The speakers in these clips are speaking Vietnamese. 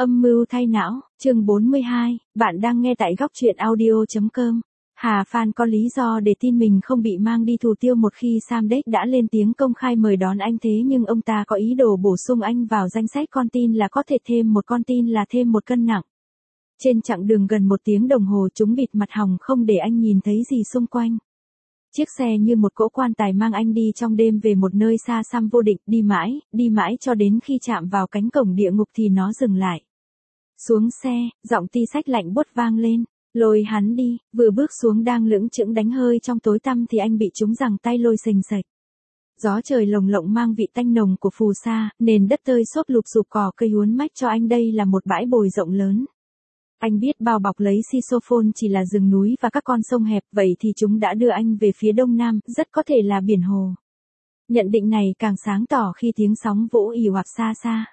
Âm mưu thay não, chương 42, bạn đang nghe tại góc truyện audio.com. Hà Phan có lý do để tin mình không bị mang đi thủ tiêu một khi Sam Deck đã lên tiếng công khai mời đón anh, thế nhưng ông ta có ý đồ bổ sung anh vào danh sách con tin là có thể thêm một con tin là thêm một cân nặng. Trên chặng đường gần 1 tiếng đồng hồ chúng bịt mặt hòng không để anh nhìn thấy gì xung quanh. Chiếc xe như một cỗ quan tài mang anh đi trong đêm về một nơi xa xăm vô định, đi mãi cho đến khi chạm vào cánh cổng địa ngục thì nó dừng lại. Xuống xe, giọng ti sách lạnh buốt vang lên, lôi hắn đi, vừa bước xuống đang lững chững đánh hơi trong tối tăm thì anh bị chúng giằng tay lôi xềnh xệch. Gió trời lồng lộng mang vị tanh nồng của phù sa, nền đất tơi xốp lụp sụp cỏ cây uốn mách cho anh đây là một bãi bồi rộng lớn. Anh biết bao bọc lấy Sisophone chỉ là rừng núi và các con sông hẹp, vậy thì chúng đã đưa anh về phía đông nam, rất có thể là biển hồ. Nhận định này càng sáng tỏ khi tiếng sóng vỗ ì ạt xa xa.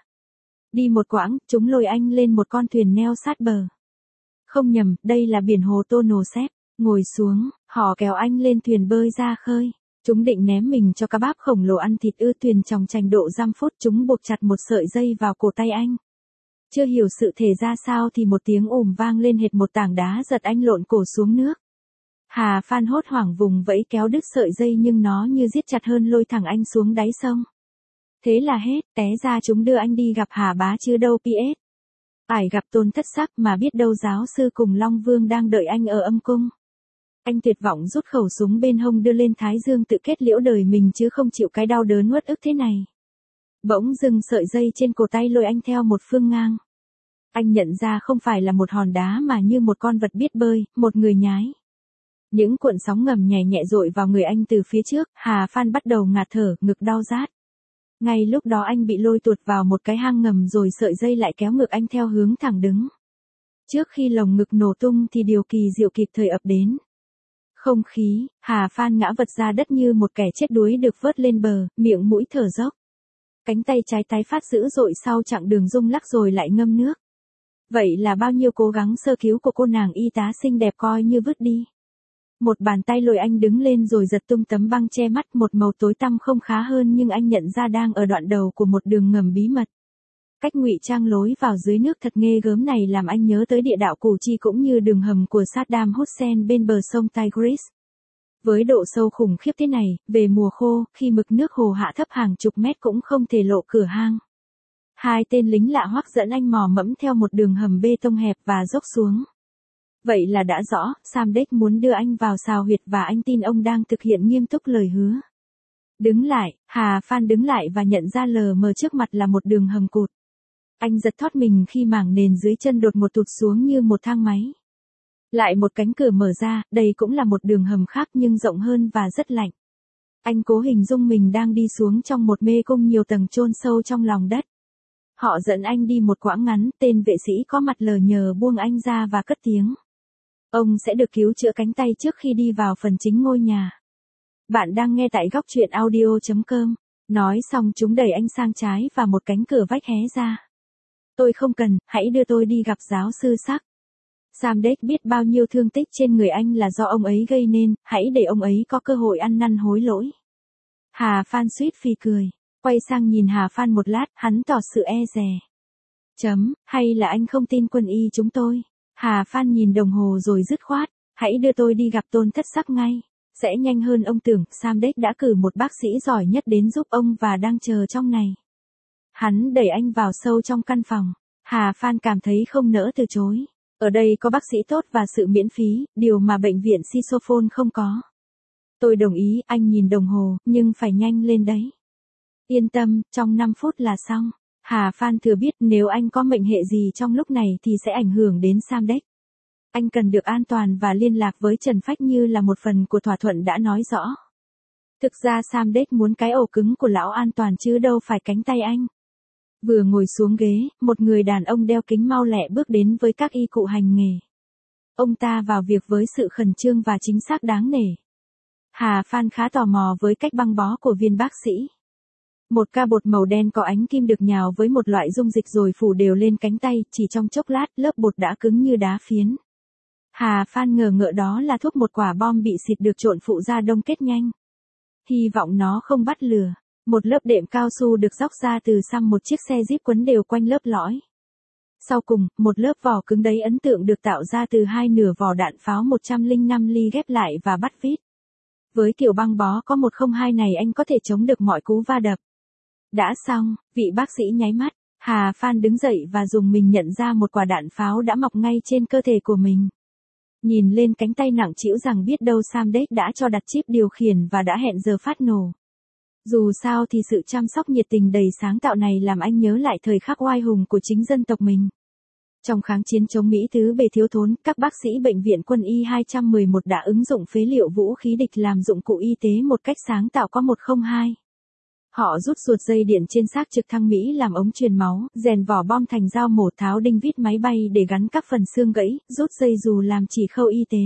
Đi một quãng, chúng lôi anh lên một con thuyền neo sát bờ. Không nhầm, đây là biển hồ Tonle-Sap. Ngồi xuống, họ kéo anh lên thuyền bơi ra khơi. Chúng định ném mình cho cá báp khổng lồ ăn thịt thuyền chòng chành độ 5 phút, chúng buộc chặt một sợi dây vào cổ tay anh. Chưa hiểu sự thể ra sao thì một tiếng ùm vang lên hệt một tảng đá giật anh lộn cổ xuống nước. Hà Phan hốt hoảng vùng vẫy kéo đứt sợi dây nhưng nó như giết chặt hơn lôi thẳng anh xuống đáy sông. Thế là hết, té ra chúng đưa anh đi gặp Hà Bá chứ đâu PS. Phải gặp Tôn Thất Sắc mà biết đâu giáo sư cùng Long Vương đang đợi anh ở âm cung. Anh tuyệt vọng rút khẩu súng bên hông đưa lên thái dương tự kết liễu đời mình chứ không chịu cái đau đớn uất ức thế này. Bỗng dưng sợi dây trên cổ tay lôi anh theo một phương ngang. Anh nhận ra không phải là một hòn đá mà như một con vật biết bơi, một người nhái. Những cuộn sóng ngầm nhẹ nhẹ dội vào người anh từ phía trước, Hà Phan bắt đầu ngạt thở, ngực đau rát. Ngay lúc đó anh bị lôi tuột vào một cái hang ngầm rồi sợi dây lại kéo ngược anh theo hướng thẳng đứng. Trước khi lồng ngực nổ tung thì điều kỳ diệu kịp thời ập đến. Không khí, Hà Phan ngã vật ra đất như một kẻ chết đuối được vớt lên bờ, miệng mũi thở dốc. Cánh tay trái tái phát dữ dội sau chặng đường rung lắc rồi lại ngâm nước. Vậy là bao nhiêu cố gắng sơ cứu của cô nàng y tá xinh đẹp coi như vứt đi. Một bàn tay lôi anh đứng lên rồi giật tung tấm băng che mắt, một màu tối tăm không khá hơn nhưng anh nhận ra đang ở đoạn đầu của một đường ngầm bí mật. Cách ngụy trang lối vào dưới nước thật ghê gớm này làm anh nhớ tới địa đạo Củ Chi cũng như đường hầm của Saddam Hussein bên bờ sông Tigris. Với độ sâu khủng khiếp thế này, về mùa khô, khi mực nước hồ hạ thấp hàng chục mét cũng không thể lộ cửa hang. Hai tên lính lạ hoắc dẫn anh mò mẫm theo một đường hầm bê tông hẹp và dốc xuống. Vậy là đã rõ, Sam Deck muốn đưa anh vào xào huyệt và anh tin ông đang thực hiện nghiêm túc lời hứa. Đứng lại, Hà Phan đứng lại và nhận ra lờ mờ trước mặt là một đường hầm cụt. Anh giật thót mình khi mảng nền dưới chân đột ngột tụt xuống như một thang máy. Lại một cánh cửa mở ra, đây cũng là một đường hầm khác nhưng rộng hơn và rất lạnh. Anh cố hình dung mình đang đi xuống trong một mê cung nhiều tầng chôn sâu trong lòng đất. Họ dẫn anh đi một quãng ngắn, tên vệ sĩ có mặt lờ nhờ buông anh ra và cất tiếng. Ông sẽ được cứu chữa cánh tay trước khi đi vào phần chính ngôi nhà. Bạn đang nghe tại góc truyện audio.com. Nói xong chúng đẩy anh sang trái và một cánh cửa vách hé ra. Tôi không cần, hãy đưa tôi đi gặp giáo sư Sắc. Sam Deck biết bao nhiêu thương tích trên người anh là do ông ấy gây nên, hãy để ông ấy có cơ hội ăn năn hối lỗi. Hà Phan suýt phì cười. Quay sang nhìn Hà Phan một lát, hắn tỏ sự e dè. Hay là anh không tin quân y chúng tôi? Hà Phan nhìn đồng hồ rồi dứt khoát. Hãy đưa tôi đi gặp Tôn Thất Sắc ngay. Sẽ nhanh hơn ông tưởng, Sam Deck đã cử một bác sĩ giỏi nhất đến giúp ông và đang chờ trong này. Hắn đẩy anh vào sâu trong căn phòng. Hà Phan cảm thấy không nỡ từ chối. Ở đây có bác sĩ tốt và sự miễn phí, điều mà bệnh viện Sisophone không có. Tôi đồng ý, anh nhìn đồng hồ, nhưng phải nhanh lên đấy. Yên tâm, trong 5 phút là xong. Hà Phan thừa biết nếu anh có mệnh hệ gì trong lúc này thì sẽ ảnh hưởng đến Sam Deck. Anh cần được an toàn và liên lạc với Trần Phách như là một phần của thỏa thuận đã nói rõ. Thực ra Sam Deck muốn cái ổ cứng của lão an toàn chứ đâu phải cánh tay anh. Vừa ngồi xuống ghế, một người đàn ông đeo kính mau lẹ bước đến với các y cụ hành nghề. Ông ta vào việc với sự khẩn trương và chính xác đáng nể. Hà Phan khá tò mò với cách băng bó của viên bác sĩ. Một ca bột màu đen có ánh kim được nhào với một loại dung dịch rồi phủ đều lên cánh tay, chỉ trong chốc lát lớp bột đã cứng như đá phiến. Hà Phan ngờ ngợ đó là thuốc một quả bom bị xịt được trộn phụ ra đông kết nhanh. Hy vọng nó không bắt lửa. Một lớp đệm cao su được róc ra từ xăm một chiếc xe jeep quấn đều quanh lớp lõi. Sau cùng, một lớp vỏ cứng đấy ấn tượng được tạo ra từ hai nửa vỏ đạn pháo 105 ly ghép lại và bắt vít. Với kiểu băng bó có 102 này anh có thể chống được mọi cú va đập. Đã xong, vị bác sĩ nháy mắt, Hà Phan đứng dậy và dùng mình nhận ra một quả đạn pháo đã mọc ngay trên cơ thể của mình. Nhìn lên cánh tay nặng trĩu rằng biết đâu Samdech đã cho đặt chip điều khiển và đã hẹn giờ phát nổ. Dù sao thì sự chăm sóc nhiệt tình đầy sáng tạo này làm anh nhớ lại thời khắc oai hùng của chính dân tộc mình. Trong kháng chiến chống Mỹ thứ bề thiếu thốn, các bác sĩ bệnh viện quân y 211 đã ứng dụng phế liệu vũ khí địch làm dụng cụ y tế một cách sáng tạo có 102. Họ rút ruột dây điện trên xác trực thăng Mỹ làm ống truyền máu, rèn vỏ bom thành dao mổ, tháo đinh vít máy bay để gắn các phần xương gãy, rút dây dù làm chỉ khâu y tế.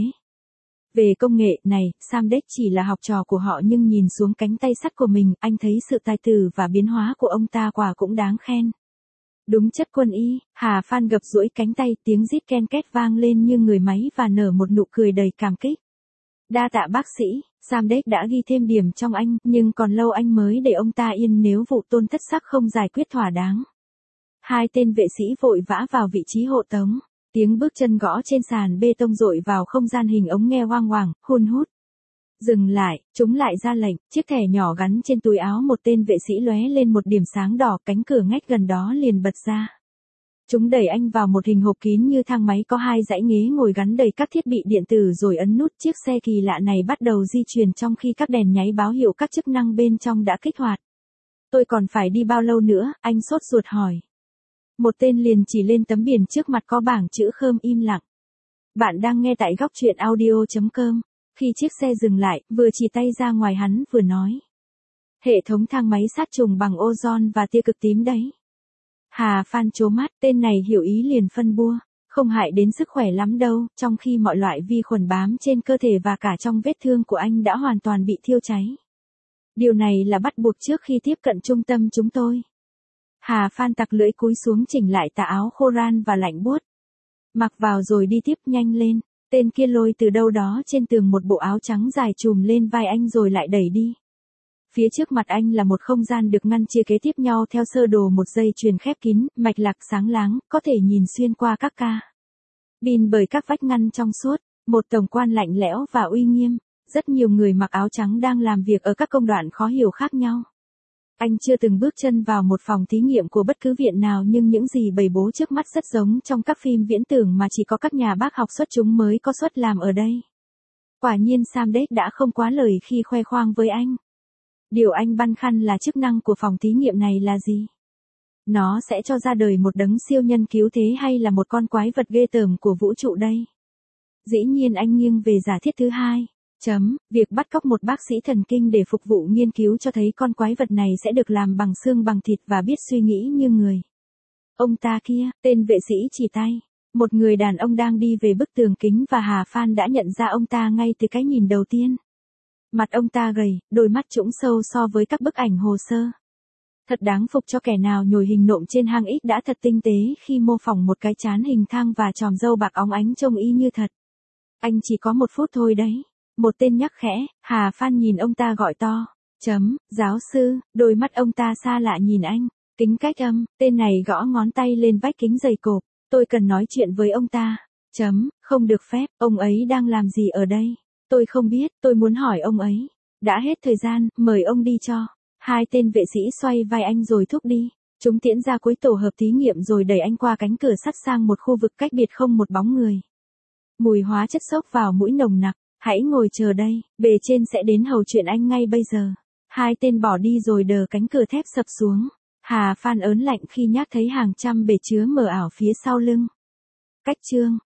Về công nghệ này, Samdech chỉ là học trò của họ nhưng nhìn xuống cánh tay sắt của mình, anh thấy sự tài tử và biến hóa của ông ta quả cũng đáng khen. Đúng chất quân y, Hà Phan gập duỗi cánh tay, tiếng rít ken két vang lên như người máy và nở một nụ cười đầy cảm kích. Đa tạ bác sĩ, Samdech đã ghi thêm điểm trong anh, nhưng còn lâu anh mới để ông ta yên nếu vụ tôn thất sắc không giải quyết thỏa đáng. Hai tên vệ sĩ vội vã vào vị trí hộ tống. Tiếng bước chân gõ trên sàn bê tông dội vào không gian hình ống nghe oang oàng, hun hút. Dừng lại, chúng lại ra lệnh, chiếc thẻ nhỏ gắn trên túi áo một tên vệ sĩ lóe lên một điểm sáng đỏ, cánh cửa ngách gần đó liền bật ra. Chúng đẩy anh vào một hình hộp kín như thang máy có hai dãy ghế ngồi gắn đầy các thiết bị điện tử rồi ấn nút. Chiếc xe kỳ lạ này bắt đầu di chuyển trong khi các đèn nháy báo hiệu các chức năng bên trong đã kích hoạt. Tôi còn phải đi bao lâu nữa, anh sốt ruột hỏi. Một tên liền chỉ lên tấm biển trước mặt có bảng chữ khơm im lặng. Bạn đang nghe tại góc truyện audio.com. Khi chiếc xe dừng lại, vừa chỉ tay ra ngoài hắn vừa nói. Hệ thống thang máy sát trùng bằng ozone và tia cực tím đấy. Hà Phan trố mắt, tên này hiểu ý liền phân bua. Không hại đến sức khỏe lắm đâu, trong khi mọi loại vi khuẩn bám trên cơ thể và cả trong vết thương của anh đã hoàn toàn bị thiêu cháy. Điều này là bắt buộc trước khi tiếp cận trung tâm chúng tôi. Hà Phan tặc lưỡi cúi xuống chỉnh lại tà áo khô ran và lạnh buốt. Mặc vào rồi đi tiếp, nhanh lên. Tên kia lôi từ đâu đó trên tường một bộ áo trắng dài trùm lên vai anh rồi lại đẩy đi. Phía trước mặt anh là một không gian được ngăn chia kế tiếp nhau theo sơ đồ một dây chuyền khép kín, mạch lạc sáng láng, có thể nhìn xuyên qua các cabin bởi các vách ngăn trong suốt. Một tổng quan lạnh lẽo và uy nghiêm. Rất nhiều người mặc áo trắng đang làm việc ở các công đoạn khó hiểu khác nhau. Anh chưa từng bước chân vào một phòng thí nghiệm của bất cứ viện nào nhưng những gì bày bố trước mắt rất giống trong các phim viễn tưởng mà chỉ có các nhà bác học xuất chúng mới có suất làm ở đây. Quả nhiên Samdech đã không quá lời khi khoe khoang với anh. Điều anh băn khoăn là chức năng của phòng thí nghiệm này là gì? Nó sẽ cho ra đời một đấng siêu nhân cứu thế hay là một con quái vật ghê tởm của vũ trụ đây? Dĩ nhiên anh nghiêng về giả thiết thứ hai. Việc bắt cóc một bác sĩ thần kinh để phục vụ nghiên cứu cho thấy con quái vật này sẽ được làm bằng xương bằng thịt và biết suy nghĩ như người. Ông ta kia, tên vệ sĩ chỉ tay. Một người đàn ông đang đi về bức tường kính và Hà Phan đã nhận ra ông ta ngay từ cái nhìn đầu tiên. Mặt ông ta gầy, đôi mắt trũng sâu so với các bức ảnh hồ sơ. Thật đáng phục cho kẻ nào nhồi hình nộm trên hang X đã thật tinh tế khi mô phỏng một cái trán hình thang và chòm râu bạc óng ánh trông y như thật. Anh chỉ có 1 phút thôi đấy. Một tên nhắc khẽ, Hà Phan nhìn ông ta gọi to. Giáo sư, đôi mắt ông ta xa lạ nhìn anh. Kính cách âm, tên này gõ ngón tay lên vách kính dày cộp. Tôi cần nói chuyện với ông ta. Không được phép, ông ấy đang làm gì ở đây? Tôi không biết, tôi muốn hỏi ông ấy. Đã hết thời gian, mời ông đi cho. Hai tên vệ sĩ xoay vai anh rồi thúc đi. Chúng tiễn ra cuối tổ hợp thí nghiệm rồi đẩy anh qua cánh cửa sắt sang một khu vực cách biệt không một bóng người. Mùi hóa chất xốc vào mũi nồng nặc. Hãy ngồi chờ đây, bề trên sẽ đến hầu chuyện anh ngay bây giờ. Hai tên bỏ đi rồi đờ cánh cửa thép sập xuống. Hà Phan ớn lạnh khi nhắc thấy hàng trăm bể chứa mờ ảo phía sau lưng. Cách chương